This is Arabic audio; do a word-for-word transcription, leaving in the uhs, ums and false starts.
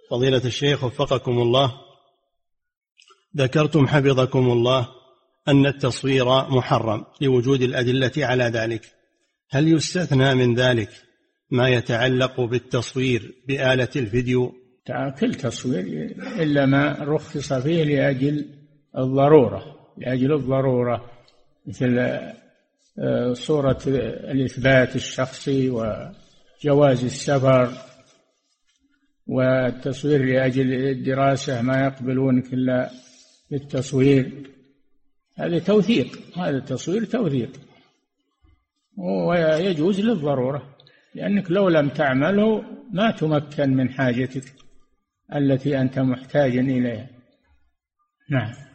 فضيلة الشيخ وفقكم الله، ذكرتم حفظكم الله أن التصوير محرم لوجود الأدلة على ذلك، هل يستثنى من ذلك ما يتعلق بالتصوير بآلة الفيديو؟ كل تصوير إلا ما رخص فيه لأجل الضرورة، لأجل الضرورة، مثل صورة الإثبات الشخصي وجواز السفر، والتصوير لأجل الدراسة ما يقبلونك إلا بالتصوير، هذا توثيق، هذا تصوير توثيق، ويجوز للضرورة، لأنك لو لم تعمله ما تمكن من حاجتك التي أنت محتاج إليها. نعم.